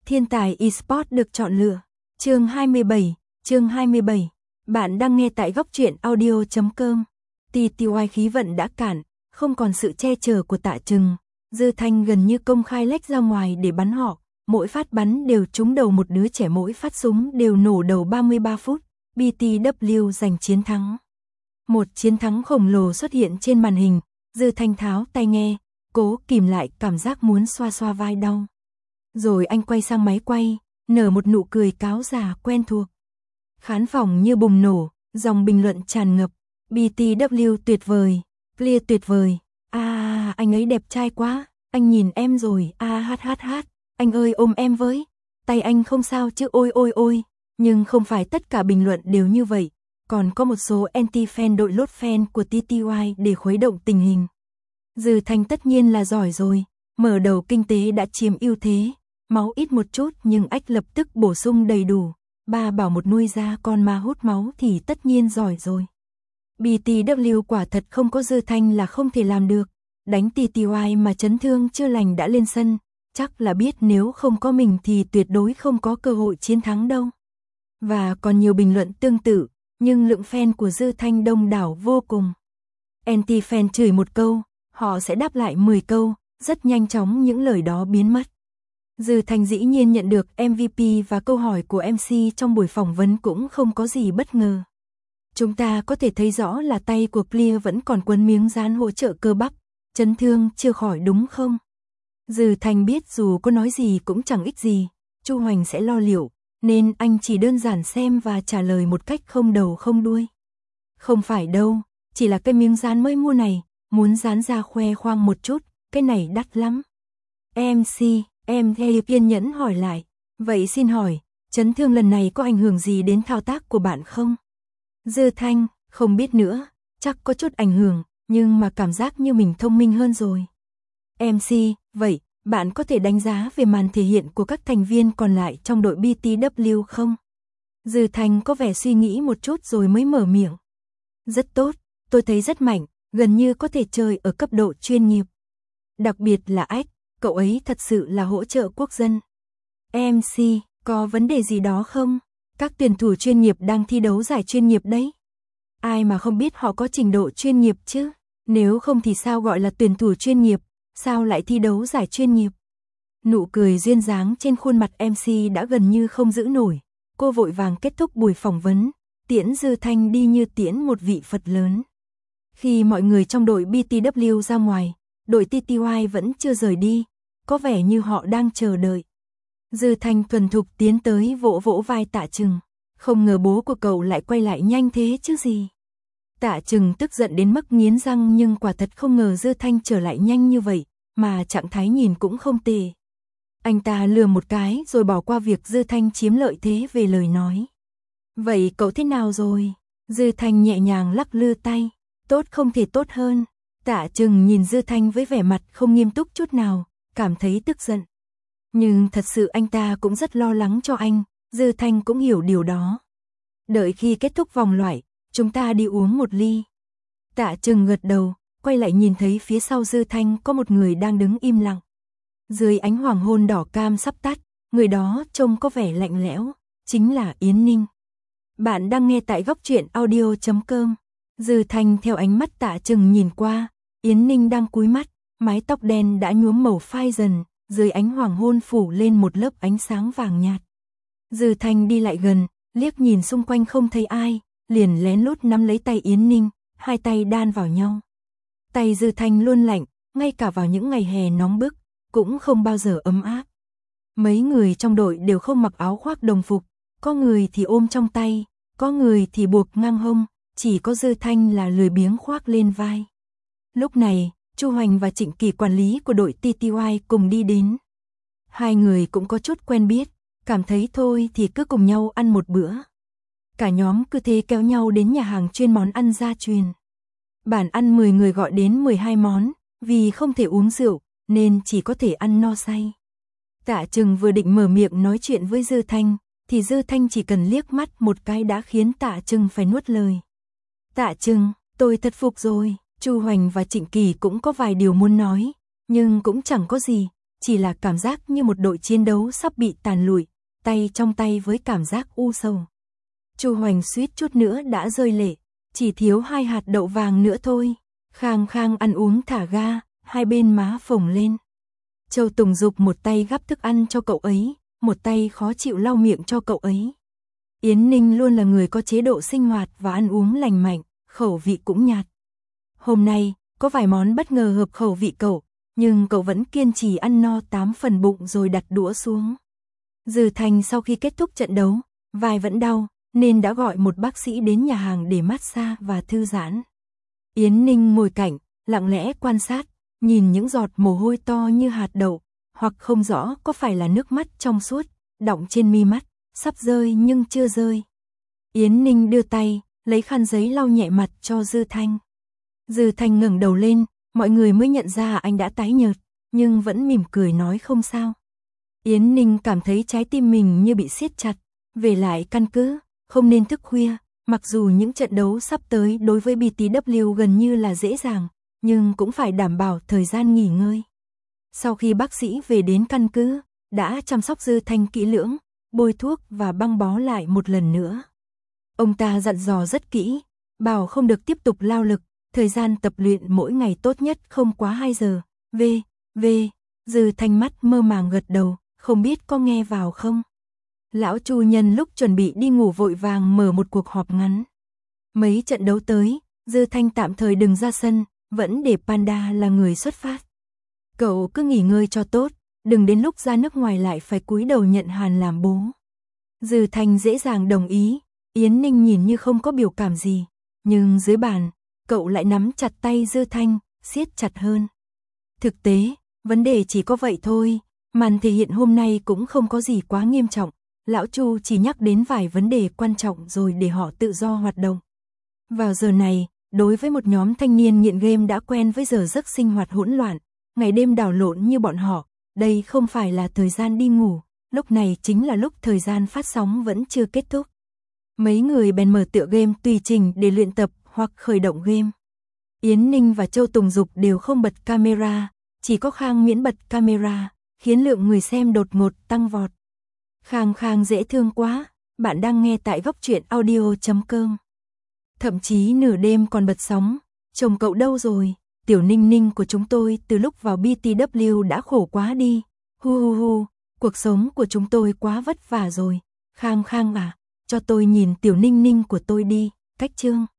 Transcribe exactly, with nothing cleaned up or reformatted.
Thiên tài eSports được chọn lựa. Chương hai mươi bảy, chương hai mươi bảy. Bạn đang nghe tại góc truyện audio chấm com. tê tê i khí vận đã cạn, không còn sự che chở của Tạ Trừng. Dư Thanh gần như công khai lách ra ngoài để bắn họ, mỗi phát bắn đều trúng đầu một đứa trẻ, mỗi phát súng đều nổ đầu ba mươi ba phút. bê tê vê giành chiến thắng. Một chiến thắng khổng lồ xuất hiện trên màn hình, Dư Thanh tháo tai nghe, cố kìm lại cảm giác muốn xoa xoa vai đau. Rồi anh quay sang máy quay, nở một nụ cười cáo già quen thuộc. Khán phòng như bùng nổ, dòng bình luận tràn ngập. bê tê vê tuyệt vời, Clear tuyệt vời, a à, anh ấy đẹp trai quá, anh nhìn em rồi, a à, hát hát hát, anh ơi ôm em với, tay anh không sao chứ, ôi ôi ôi. Nhưng không phải tất cả bình luận đều như vậy, còn có một số anti-fan đội lốt fan của tê tê i để khuấy động tình hình. Dư Thanh tất nhiên là giỏi rồi, mở đầu kinh tế đã chiếm ưu thế, máu ít một chút nhưng ách lập tức bổ sung đầy đủ, ba bảo một nuôi ra con ma hút máu thì tất nhiên giỏi rồi. bê tê vê quả thật không có Dư Thanh là không thể làm được, đánh tê tê i mà chấn thương chưa lành đã lên sân, chắc là biết nếu không có mình thì tuyệt đối không có cơ hội chiến thắng đâu. Và còn nhiều bình luận tương tự, nhưng lượng fan của Dư Thanh đông đảo vô cùng. Anti-fan chửi một câu, họ sẽ đáp lại mười câu, rất nhanh chóng những lời đó biến mất. Dư Thanh dĩ nhiên nhận được em vê pê và câu hỏi của em xê trong buổi phỏng vấn cũng không có gì bất ngờ. Chúng ta có thể thấy rõ là tay của Clear vẫn còn quấn miếng dán hỗ trợ cơ bắp, chấn thương chưa khỏi đúng không? Dư Thanh biết dù có nói gì cũng chẳng ích gì, Chu Hoành sẽ lo liệu, nên anh chỉ đơn giản xem và trả lời một cách không đầu không đuôi. Không phải đâu, chỉ là cái miếng dán mới mua này, muốn dán ra khoe khoang một chút, cái này đắt lắm. em xê, em theo kiên nhẫn hỏi lại, vậy xin hỏi, chấn thương lần này có ảnh hưởng gì đến thao tác của bạn không? Dư Thanh, không biết nữa, chắc có chút ảnh hưởng, nhưng mà cảm giác như mình thông minh hơn rồi. em xê, vậy, bạn có thể đánh giá về màn thể hiện của các thành viên còn lại trong đội bê tê vê không? Dư Thanh có vẻ suy nghĩ một chút rồi mới mở miệng. Rất tốt, tôi thấy rất mạnh, gần như có thể chơi ở cấp độ chuyên nghiệp. Đặc biệt là Ách, cậu ấy thật sự là hỗ trợ quốc dân. em xê, có vấn đề gì đó không? Các tuyển thủ chuyên nghiệp đang thi đấu giải chuyên nghiệp đấy. Ai mà không biết họ có trình độ chuyên nghiệp chứ? Nếu không thì sao gọi là tuyển thủ chuyên nghiệp? Sao lại thi đấu giải chuyên nghiệp? Nụ cười duyên dáng trên khuôn mặt em xê đã gần như không giữ nổi. Cô vội vàng kết thúc buổi phỏng vấn, tiễn Dư Thanh đi như tiễn một vị Phật lớn. Khi mọi người trong đội bê tê vê ra ngoài, đội tê tê i vẫn chưa rời đi, có vẻ như họ đang chờ đợi. Dư Thanh thuần thục tiến tới vỗ vỗ vai Tạ Trừng, không ngờ bố của cậu lại quay lại nhanh thế chứ gì. Tạ Trừng tức giận đến mức nghiến răng nhưng quả thật không ngờ Dư Thanh trở lại nhanh như vậy, mà trạng thái nhìn cũng không tệ. Anh ta lừa một cái rồi bỏ qua việc Dư Thanh chiếm lợi thế về lời nói. Vậy cậu thế nào rồi? Dư Thanh nhẹ nhàng lắc lư tay, tốt không thể tốt hơn. Tạ Trừng nhìn Dư Thanh với vẻ mặt không nghiêm túc chút nào, cảm thấy tức giận. Nhưng thật sự anh ta cũng rất lo lắng cho anh, Dư Thanh cũng hiểu điều đó. Đợi khi kết thúc vòng loại, chúng ta đi uống một ly. Tạ Trừng gật đầu, quay lại nhìn thấy phía sau Dư Thanh có một người đang đứng im lặng. Dưới ánh hoàng hôn đỏ cam sắp tắt, người đó trông có vẻ lạnh lẽo, chính là Yến Ninh. Bạn đang nghe tại góc truyện audio chấm com. Dư Thanh theo ánh mắt Tạ Trừng nhìn qua, Yến Ninh đang cúi mắt, mái tóc đen đã nhuốm màu phai dần, dưới ánh hoàng hôn phủ lên một lớp ánh sáng vàng nhạt. Dư Thanh đi lại gần, liếc nhìn xung quanh không thấy ai, liền lén lút nắm lấy tay Yến Ninh, hai tay đan vào nhau. Tay Dư Thanh luôn lạnh, ngay cả vào những ngày hè nóng bức, cũng không bao giờ ấm áp. Mấy người trong đội đều không mặc áo khoác đồng phục, có người thì ôm trong tay, có người thì buộc ngang hông, chỉ có Dư Thanh là lười biếng khoác lên vai. Lúc này, Chu Hoành và Trịnh Kỳ quản lý của đội tê tê i cùng đi đến. Hai người cũng có chút quen biết, cảm thấy thôi thì cứ cùng nhau ăn một bữa. Cả nhóm cứ thế kéo nhau đến nhà hàng chuyên món ăn gia truyền. Bản ăn mười người gọi đến mười hai món, vì không thể uống rượu, nên chỉ có thể ăn no say. Tạ Trừng vừa định mở miệng nói chuyện với Dư Thanh, thì Dư Thanh chỉ cần liếc mắt một cái đã khiến Tạ Trừng phải nuốt lời. Tạ Trừng, tôi thật phục rồi. Chu Hoành và Trịnh Kỳ cũng có vài điều muốn nói, nhưng cũng chẳng có gì, chỉ là cảm giác như một đội chiến đấu sắp bị tàn lụi, tay trong tay với cảm giác u sầu. Chu Hoành suýt chút nữa đã rơi lệ, chỉ thiếu hai hạt đậu vàng nữa thôi. Khang Khang ăn uống thả ga, hai bên má phồng lên. Châu Tùng Dục một tay gắp thức ăn cho cậu ấy, một tay khó chịu lau miệng cho cậu ấy. Yến Ninh luôn là người có chế độ sinh hoạt và ăn uống lành mạnh, khẩu vị cũng nhạt. Hôm nay, có vài món bất ngờ hợp khẩu vị cậu, nhưng cậu vẫn kiên trì ăn no tám phần bụng rồi đặt đũa xuống. Dư Thành sau khi kết thúc trận đấu, vai vẫn đau, nên đã gọi một bác sĩ đến nhà hàng để massage và thư giãn. Yến Ninh ngồi cạnh, lặng lẽ quan sát, nhìn những giọt mồ hôi to như hạt đậu, hoặc không rõ có phải là nước mắt trong suốt, đọng trên mi mắt, sắp rơi nhưng chưa rơi. Yến Ninh đưa tay, lấy khăn giấy lau nhẹ mặt cho Dư Thanh. Dư Thanh ngẩng đầu lên, mọi người mới nhận ra anh đã tái nhợt, nhưng vẫn mỉm cười nói không sao. Yến Ninh cảm thấy trái tim mình như bị siết chặt, về lại căn cứ, không nên thức khuya, mặc dù những trận đấu sắp tới đối với bê tê vê gần như là dễ dàng, nhưng cũng phải đảm bảo thời gian nghỉ ngơi. Sau khi bác sĩ về đến căn cứ, đã chăm sóc Dư Thanh kỹ lưỡng, bôi thuốc và băng bó lại một lần nữa. Ông ta dặn dò rất kỹ, bảo không được tiếp tục lao lực, thời gian tập luyện mỗi ngày tốt nhất không quá hai giờ. V, V, Dư Thanh mắt mơ màng gật đầu, không biết có nghe vào không. Lão Chu nhân lúc chuẩn bị đi ngủ vội vàng mở một cuộc họp ngắn. Mấy trận đấu tới, Dư Thanh tạm thời đừng ra sân, vẫn để Panda là người xuất phát. Cậu cứ nghỉ ngơi cho tốt, đừng đến lúc ra nước ngoài lại phải cúi đầu nhận Hàn làm bố. Dư Thanh dễ dàng đồng ý, Yến Ninh nhìn như không có biểu cảm gì, nhưng dưới bàn, cậu lại nắm chặt tay Dư Thanh, siết chặt hơn. Thực tế, vấn đề chỉ có vậy thôi, màn thể hiện hôm nay cũng không có gì quá nghiêm trọng. Lão Chu chỉ nhắc đến vài vấn đề quan trọng rồi để họ tự do hoạt động. Vào giờ này, đối với một nhóm thanh niên nghiện game đã quen với giờ giấc sinh hoạt hỗn loạn, ngày đêm đảo lộn như bọn họ, đây không phải là thời gian đi ngủ, lúc này chính là lúc thời gian phát sóng vẫn chưa kết thúc. Mấy người bèn mở tựa game tùy chỉnh để luyện tập hoặc khởi động game. Yến Ninh và Châu Tùng Dục đều không bật camera, chỉ có Khang Miễn bật camera, khiến lượng người xem đột ngột tăng vọt. Khang Khang dễ thương quá, bạn đang nghe tại góc truyện audio chấm com. Thậm chí nửa đêm còn bật sóng, chồng cậu đâu rồi, tiểu Ninh Ninh của chúng tôi từ lúc vào bê tê vê đã khổ quá đi, hu hu hu, cuộc sống của chúng tôi quá vất vả rồi, Khang Khang à, cho tôi nhìn tiểu Ninh Ninh của tôi đi, cách chương.